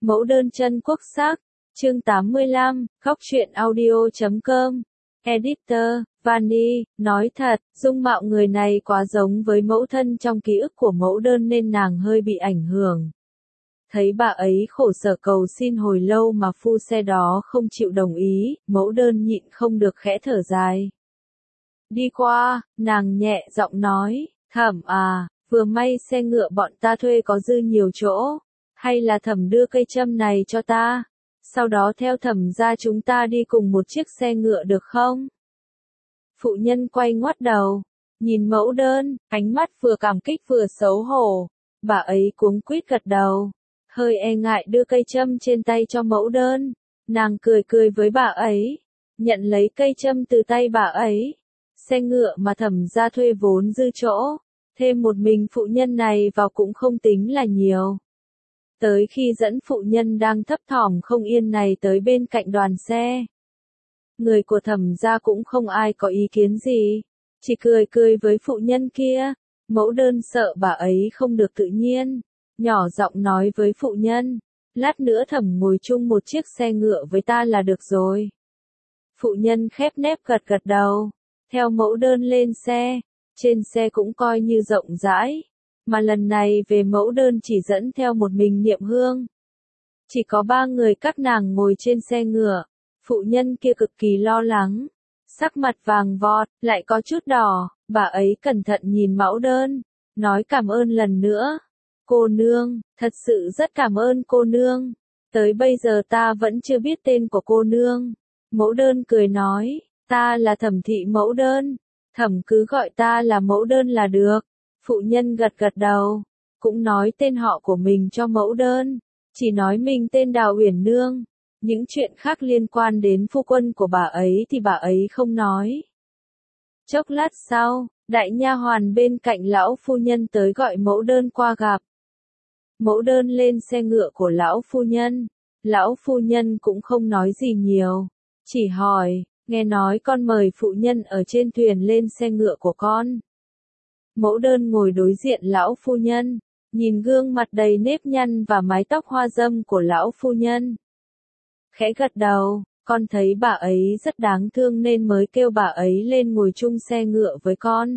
Mẫu đơn chân quốc sắc, chương 85, khóc truyện audio.com. Editor, Vani, nói thật, dung mạo người này quá giống với mẫu thân trong ký ức của mẫu đơn nên nàng hơi bị ảnh hưởng. Thấy bà ấy khổ sở cầu xin hồi lâu mà phu xe đó không chịu đồng ý, mẫu đơn nhịn không được khẽ thở dài. Đi qua, nàng nhẹ giọng nói, Thẩm à, vừa may xe ngựa bọn ta thuê có dư nhiều chỗ, hay là Thẩm đưa cây châm này cho ta, sau đó theo Thẩm ra chúng ta đi cùng một chiếc xe ngựa được không? Phụ nhân quay ngoắt đầu, nhìn mẫu đơn, ánh mắt vừa cảm kích vừa xấu hổ, bà ấy cuống quýt gật đầu, hơi e ngại đưa cây châm trên tay cho mẫu đơn, nàng cười cười với bà ấy, nhận lấy cây châm từ tay bà ấy. Xe ngựa mà Thẩm ra thuê vốn dư chỗ, thêm một mình phụ nhân này vào cũng không tính là nhiều. Tới khi dẫn phụ nhân đang thấp thỏm không yên này tới bên cạnh đoàn xe, người của Thẩm ra cũng không ai có ý kiến gì, chỉ cười cười với phụ nhân kia. Mẫu đơn sợ bà ấy không được tự nhiên, nhỏ giọng nói với phụ nhân, lát nữa Thẩm ngồi chung một chiếc xe ngựa với ta là được rồi. Phụ nhân khép nép gật gật đầu, theo mẫu đơn lên xe, trên xe cũng coi như rộng rãi, mà lần này về mẫu đơn chỉ dẫn theo một mình Niệm Hương. Chỉ có 3 người các nàng ngồi trên xe ngựa, phụ nhân kia cực kỳ lo lắng, sắc mặt vàng vọt, lại có chút đỏ, bà ấy cẩn thận nhìn mẫu đơn, nói cảm ơn lần nữa. Cô nương, thật sự rất cảm ơn cô nương, tới bây giờ ta vẫn chưa biết tên của cô nương. Mẫu đơn cười nói, ta là Thẩm thị mẫu đơn, Thẩm cứ gọi ta là mẫu đơn là được. Phụ nhân gật gật đầu, cũng nói tên họ của mình cho mẫu đơn, chỉ nói mình tên Đào Uyển Nương, những chuyện khác liên quan đến phu quân của bà ấy thì bà ấy không nói. Chốc lát sau, đại nha hoàn bên cạnh lão phu nhân tới gọi mẫu đơn qua gặp. Mẫu đơn lên xe ngựa của lão phu nhân cũng không nói gì nhiều, chỉ hỏi, nghe nói con mời phụ nhân ở trên thuyền lên xe ngựa của con. Mẫu đơn ngồi đối diện lão phu nhân, nhìn gương mặt đầy nếp nhăn và mái tóc hoa râm của lão phu nhân. Khẽ gật đầu, con thấy bà ấy rất đáng thương nên mới kêu bà ấy lên ngồi chung xe ngựa với con.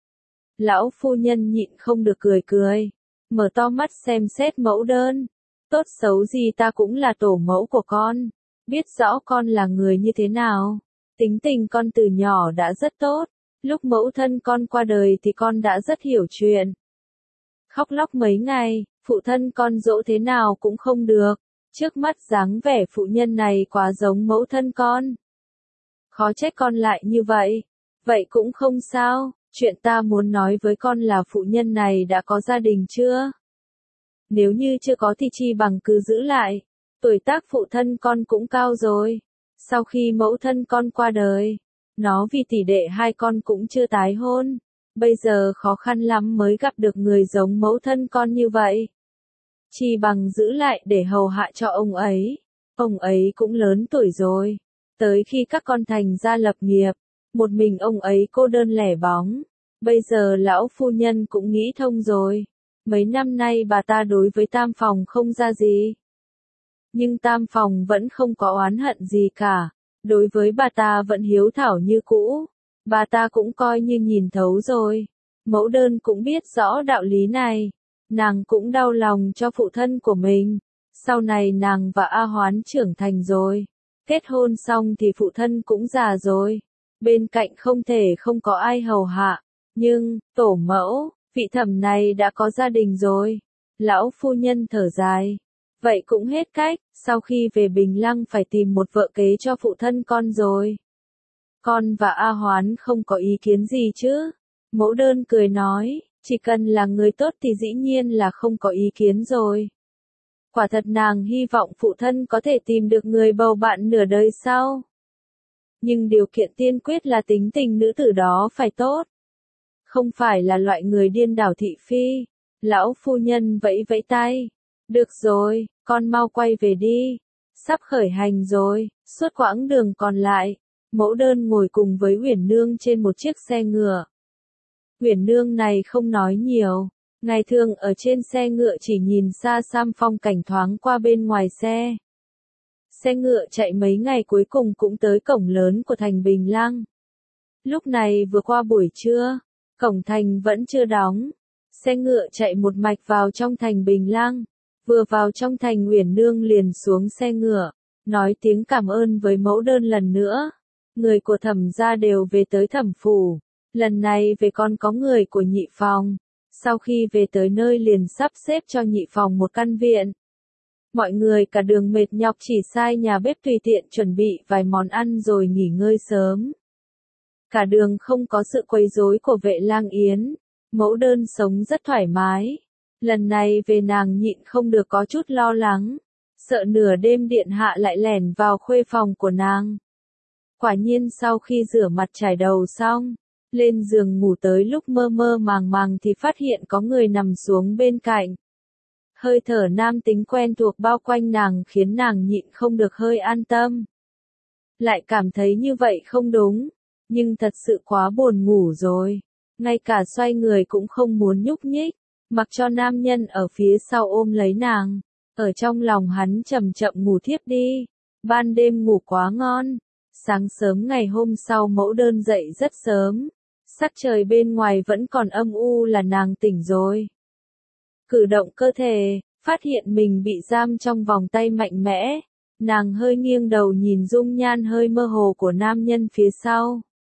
Lão phu nhân nhịn không được cười cười, mở to mắt xem xét mẫu đơn. Tốt xấu gì ta cũng là tổ mẫu của con, biết rõ con là người như thế nào. Tính tình con từ nhỏ đã rất tốt, lúc mẫu thân con qua đời thì con đã rất hiểu chuyện. Khóc lóc mấy ngày, phụ thân con dỗ thế nào cũng không được, trước mắt dáng vẻ phụ nhân này quá giống mẫu thân con. Khó trách con lại như vậy, vậy cũng không sao, chuyện ta muốn nói với con là phụ nhân này đã có gia đình chưa? Nếu như chưa có thì chi bằng cứ giữ lại, tuổi tác phụ thân con cũng cao rồi. Sau khi mẫu thân con qua đời, nó vì tỷ đệ hai con cũng chưa tái hôn, bây giờ khó khăn lắm mới gặp được người giống mẫu thân con như vậy. Chỉ bằng giữ lại để hầu hạ cho ông ấy cũng lớn tuổi rồi, tới khi các con thành gia lập nghiệp, một mình ông ấy cô đơn lẻ bóng, bây giờ lão phu nhân cũng nghĩ thông rồi, mấy năm nay bà ta đối với Tam Phòng không ra gì. Nhưng Tam Phòng vẫn không có oán hận gì cả, đối với bà ta vẫn hiếu thảo như cũ, bà ta cũng coi như nhìn thấu rồi. Mẫu đơn cũng biết rõ đạo lý này, nàng cũng đau lòng cho phụ thân của mình, sau này nàng và A Hoán trưởng thành rồi, kết hôn xong thì phụ thân cũng già rồi, bên cạnh không thể không có ai hầu hạ, nhưng, tổ mẫu, vị Thẩm này đã có gia đình rồi. Lão phu nhân thở dài. Vậy cũng hết cách, sau khi về Bình Lăng phải tìm một vợ kế cho phụ thân con rồi. Con và A Hoán không có ý kiến gì chứ? Mẫu đơn cười nói, chỉ cần là người tốt thì dĩ nhiên là không có ý kiến rồi. Quả thật nàng hy vọng phụ thân có thể tìm được người bầu bạn nửa đời sau. Nhưng điều kiện tiên quyết là tính tình nữ tử đó phải tốt. Không phải là loại người điên đảo thị phi. Lão phu nhân vẫy vẫy tay. Được rồi, con mau quay về đi. Sắp khởi hành rồi, suốt quãng đường còn lại, mẫu đơn ngồi cùng với Uyển Nương trên một chiếc xe ngựa. Uyển Nương này không nói nhiều, Ngày thường ở trên xe ngựa chỉ nhìn xa xăm phong cảnh thoáng qua bên ngoài xe. Xe ngựa chạy mấy ngày cuối cùng cũng tới cổng lớn của thành Bình Lăng. Lúc này vừa qua buổi trưa, cổng thành vẫn chưa đóng. Xe ngựa chạy một mạch vào trong thành Bình Lăng. Vừa vào trong thành Uyển Nương liền xuống xe ngựa, nói tiếng cảm ơn với mẫu đơn lần nữa. Người của Thẩm gia đều về tới Thẩm phủ. Lần này về còn có người của Nhị phòng. Sau khi về tới nơi liền sắp xếp cho Nhị phòng một căn viện. Mọi người cả đường mệt nhọc chỉ sai nhà bếp tùy tiện chuẩn bị vài món ăn rồi nghỉ ngơi sớm. Cả đường không có sự quấy rối của Vệ Lang Yến, mẫu đơn sống rất thoải mái. Lần này về nàng nhịn không được có chút lo lắng, sợ nửa đêm điện hạ lại lẻn vào khuê phòng của nàng. Quả nhiên sau khi rửa mặt trải đầu xong, lên giường ngủ tới lúc mơ mơ màng màng thì phát hiện có người nằm xuống bên cạnh. Hơi thở nam tính quen thuộc bao quanh nàng khiến nàng nhịn không được hơi an tâm. Lại cảm thấy như vậy không đúng, nhưng thật sự quá buồn ngủ rồi. Ngay cả xoay người cũng không muốn nhúc nhích, mặc cho nam nhân ở phía sau ôm lấy nàng. Ở trong lòng hắn chậm chậm ngủ thiếp đi. Ban đêm ngủ quá ngon. Sáng sớm ngày hôm sau mẫu đơn dậy rất sớm. Sắc trời bên ngoài vẫn còn âm u là nàng tỉnh rồi. Cử động cơ thể, phát hiện mình bị giam trong vòng tay mạnh mẽ. Nàng hơi nghiêng đầu nhìn dung nhan hơi mơ hồ của nam nhân phía sau.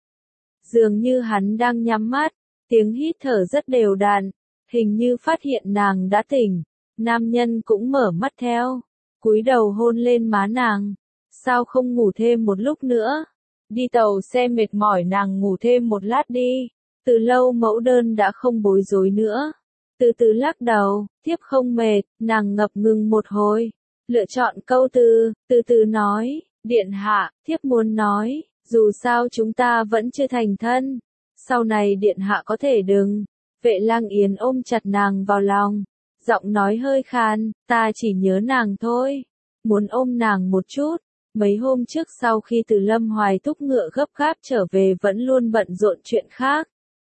Dường như hắn đang nhắm mắt, tiếng hít thở rất đều đặn, hình như phát hiện nàng đã tỉnh. Nam nhân cũng mở mắt theo, cúi đầu hôn lên má nàng. Sao không ngủ thêm một lúc nữa? Đi tàu xe mệt mỏi nàng ngủ thêm một lát đi. Từ lâu mẫu đơn đã không bối rối nữa. Từ từ lắc đầu, thiếp không mệt, nàng ngập ngừng một hồi. Lựa chọn câu từ từ nói, điện hạ, thiếp muốn nói, dù sao chúng ta vẫn chưa thành thân. Sau này điện hạ có thể đừng. Vệ Lang Yến ôm chặt nàng vào lòng. Giọng nói hơi khàn, ta chỉ nhớ nàng thôi. Muốn ôm nàng một chút. Mấy hôm trước sau khi từ Lâm Hoài thúc ngựa gấp gáp trở về vẫn luôn bận rộn chuyện khác.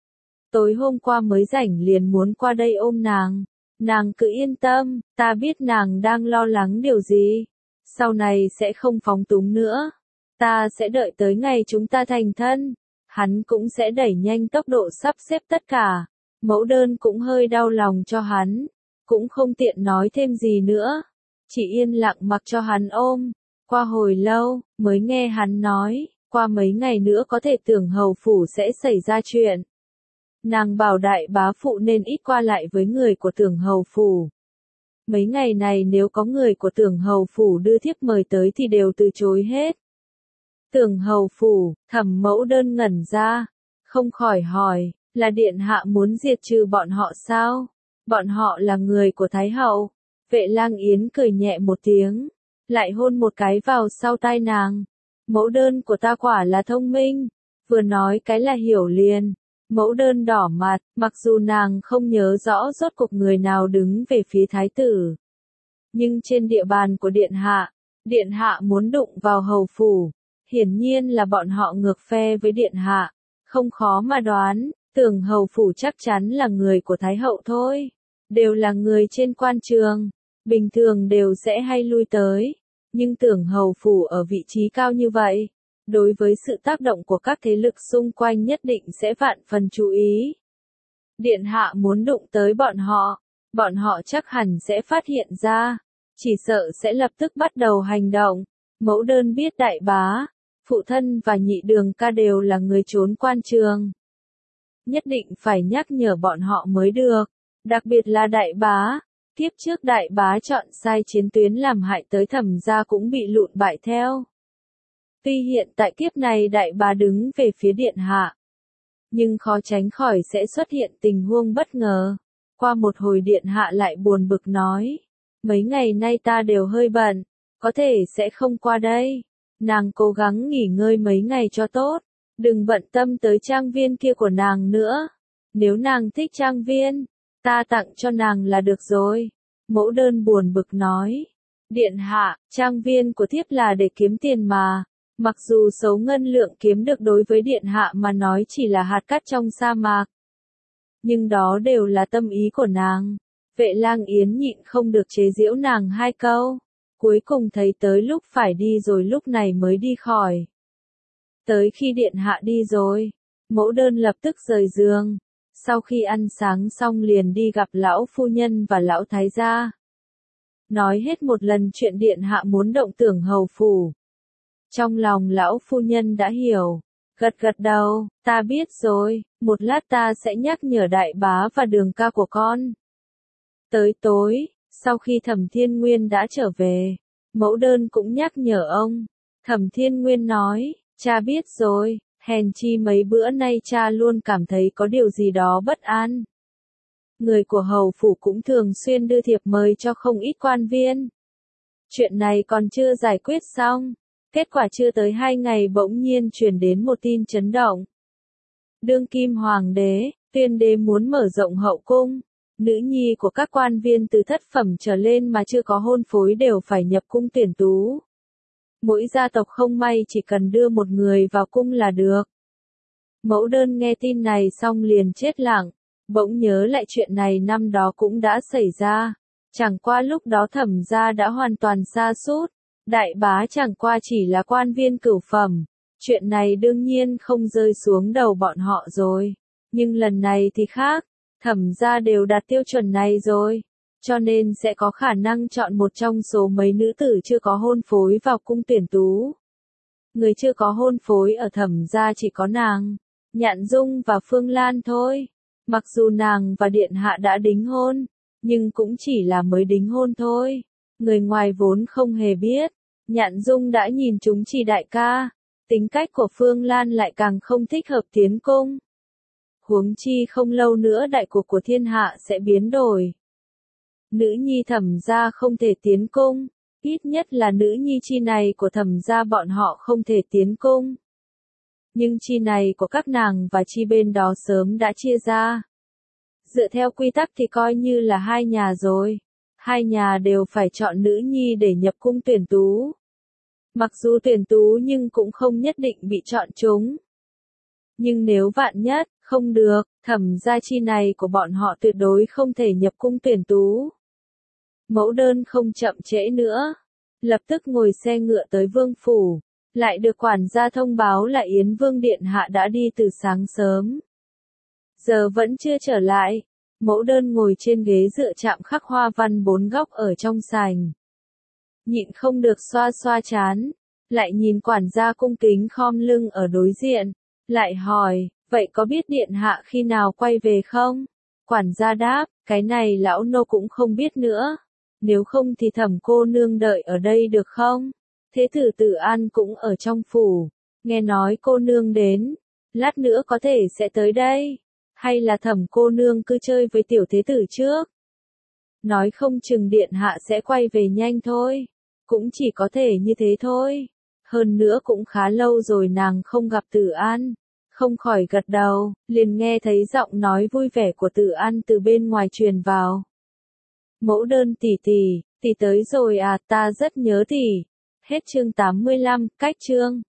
Tối hôm qua mới rảnh liền muốn qua đây ôm nàng. Nàng cứ yên tâm, ta biết nàng đang lo lắng điều gì. Sau này sẽ không phóng túng nữa. Ta sẽ đợi tới ngày chúng ta thành thân. Hắn cũng sẽ đẩy nhanh tốc độ sắp xếp tất cả. Mẫu đơn cũng hơi đau lòng cho hắn. Cũng không tiện nói thêm gì nữa. Chỉ yên lặng mặc cho hắn ôm. Qua hồi lâu, mới nghe hắn nói, qua mấy ngày nữa có thể Tưởng hầu phủ sẽ xảy ra chuyện. Nàng bảo đại bá phụ nên ít qua lại với người của Tưởng hầu phủ. Mấy ngày này nếu có người của Tưởng hầu phủ đưa thiếp mời tới thì đều từ chối hết. Tưởng hầu phủ, Thẩm mẫu đơn ngẩn ra, không khỏi hỏi, là điện hạ muốn diệt trừ bọn họ sao? Bọn họ là người của Thái hậu. Vệ Lang Yến cười nhẹ một tiếng, lại hôn một cái vào sau tai nàng. Mẫu đơn của ta quả là thông minh, vừa nói cái là hiểu liền. Mẫu đơn đỏ mặt, mặc dù nàng không nhớ rõ rốt cuộc người nào đứng về phía thái tử. Nhưng trên địa bàn của điện hạ muốn đụng vào hầu phủ, hiển nhiên là bọn họ ngược phe với điện hạ. Không khó mà đoán, Tưởng hầu phủ chắc chắn là người của thái hậu thôi. Đều là người trên quan trường, bình thường đều sẽ hay lui tới. Nhưng Tưởng hầu phủ ở vị trí cao như vậy, đối với sự tác động của các thế lực xung quanh nhất định sẽ vạn phần chú ý. Điện hạ muốn đụng tới bọn họ chắc hẳn sẽ phát hiện ra, chỉ sợ sẽ lập tức bắt đầu hành động. Mẫu đơn biết đại bá, phụ thân và nhị đường ca đều là người trốn quan trường. Nhất định phải nhắc nhở bọn họ mới được, đặc biệt là đại bá. Kiếp trước đại bá chọn sai chiến tuyến làm hại tới Thẩm gia cũng bị lụn bại theo. Tuy hiện tại kiếp này đại bá đứng về phía điện hạ, nhưng khó tránh khỏi sẽ xuất hiện tình huống bất ngờ. Qua một hồi điện hạ lại buồn bực nói, mấy ngày nay ta đều hơi bận, có thể sẽ không qua đây. Nàng cố gắng nghỉ ngơi mấy ngày cho tốt, đừng bận tâm tới trang viên kia của nàng nữa. Nếu nàng thích trang viên, ta tặng cho nàng là được rồi. Mẫu đơn buồn bực nói. Điện hạ, trang viên của thiếp là để kiếm tiền mà. Mặc dù số ngân lượng kiếm được đối với điện hạ mà nói chỉ là hạt cát trong sa mạc. Nhưng đó đều là tâm ý của nàng. Vệ Lang Yến nhịn không được chế giễu nàng hai câu. Cuối cùng thấy tới lúc phải đi rồi lúc này mới đi khỏi. Tới khi điện hạ đi rồi, mẫu đơn lập tức rời giường. Sau khi ăn sáng xong liền đi gặp lão phu nhân và lão thái gia. Nói hết một lần chuyện điện hạ muốn động tưởng hầu phủ. Trong lòng lão phu nhân đã hiểu. Gật gật đầu, ta biết rồi, một lát ta sẽ nhắc nhở đại bá và đường ca của con. Tới tối, sau khi Thẩm Thiên Nguyên đã trở về, mẫu đơn cũng nhắc nhở ông. Thẩm Thiên Nguyên nói, cha biết rồi, hèn chi mấy bữa nay cha luôn cảm thấy có điều gì đó bất an. Người của hầu phủ cũng thường xuyên đưa thiệp mời cho không ít quan viên. Chuyện này còn chưa giải quyết xong. Kết quả chưa tới 2 ngày bỗng nhiên truyền đến một tin chấn động. Đương kim hoàng đế, tuyên đế muốn mở rộng hậu cung. Nữ nhi của các quan viên từ thất phẩm trở lên mà chưa có hôn phối đều phải nhập cung tuyển tú. Mỗi gia tộc không may chỉ cần đưa một người vào cung là được. Mẫu đơn nghe tin này xong liền chết lặng, bỗng nhớ lại chuyện này năm đó cũng đã xảy ra. Chẳng qua lúc đó Thẩm gia đã hoàn toàn sa sút. Đại bá chẳng qua chỉ là quan viên cửu phẩm, chuyện này đương nhiên không rơi xuống đầu bọn họ rồi. Nhưng lần này thì khác, Thẩm gia đều đạt tiêu chuẩn này rồi, cho nên sẽ có khả năng chọn một trong số mấy nữ tử chưa có hôn phối vào cung tuyển tú. Người chưa có hôn phối ở Thẩm gia chỉ có nàng, Nhạn Dung và Phương Lan thôi. Mặc dù nàng và điện hạ đã đính hôn, nhưng cũng chỉ là mới đính hôn thôi. Người ngoài vốn không hề biết, Nhạn Dung đã nhìn chúng chỉ đại ca, tính cách của Phương Lan lại càng không thích hợp tiến cung. Huống chi không lâu nữa đại cuộc của thiên hạ sẽ biến đổi. Nữ nhi Thẩm gia không thể tiến cung, ít nhất là nữ nhi chi này của Thẩm gia bọn họ không thể tiến cung. Nhưng chi này của các nàng và chi bên đó sớm đã chia ra. Dựa theo quy tắc thì coi như là hai nhà rồi. Hai nhà đều phải chọn nữ nhi để nhập cung tuyển tú. Mặc dù tuyển tú nhưng cũng không nhất định bị chọn chúng. Nhưng nếu vạn nhất, không được, Thẩm gia chi này của bọn họ tuyệt đối không thể nhập cung tuyển tú. Mẫu đơn không chậm trễ nữa. Lập tức ngồi xe ngựa tới vương phủ. Lại được quản gia thông báo là Yến Vương Điện Hạ đã đi từ sáng sớm. Giờ vẫn chưa trở lại. Mẫu đơn ngồi trên ghế dựa chạm khắc hoa văn 4 góc ở trong sảnh. Nhịn không được xoa xoa trán. Lại nhìn quản gia cung kính khom lưng ở đối diện. Lại hỏi, vậy có biết điện hạ khi nào quay về không? Quản gia đáp, cái này lão nô cũng không biết nữa. Nếu không thì Thẩm cô nương đợi ở đây được không? Thế tử Tử An cũng ở trong phủ. Nghe nói cô nương đến. Lát nữa có thể sẽ tới đây. Hay là Thẩm cô nương cứ chơi với tiểu thế tử trước? Nói không chừng điện hạ sẽ quay về nhanh thôi. Cũng chỉ có thể như thế thôi. Hơn nữa cũng khá lâu rồi nàng không gặp Tử An. Không khỏi gật đầu, liền nghe thấy giọng nói vui vẻ của Tử An từ bên ngoài truyền vào. Mẫu đơn tỷ tỷ tới rồi à, ta rất nhớ tỷ. Hết chương 85, cách chương.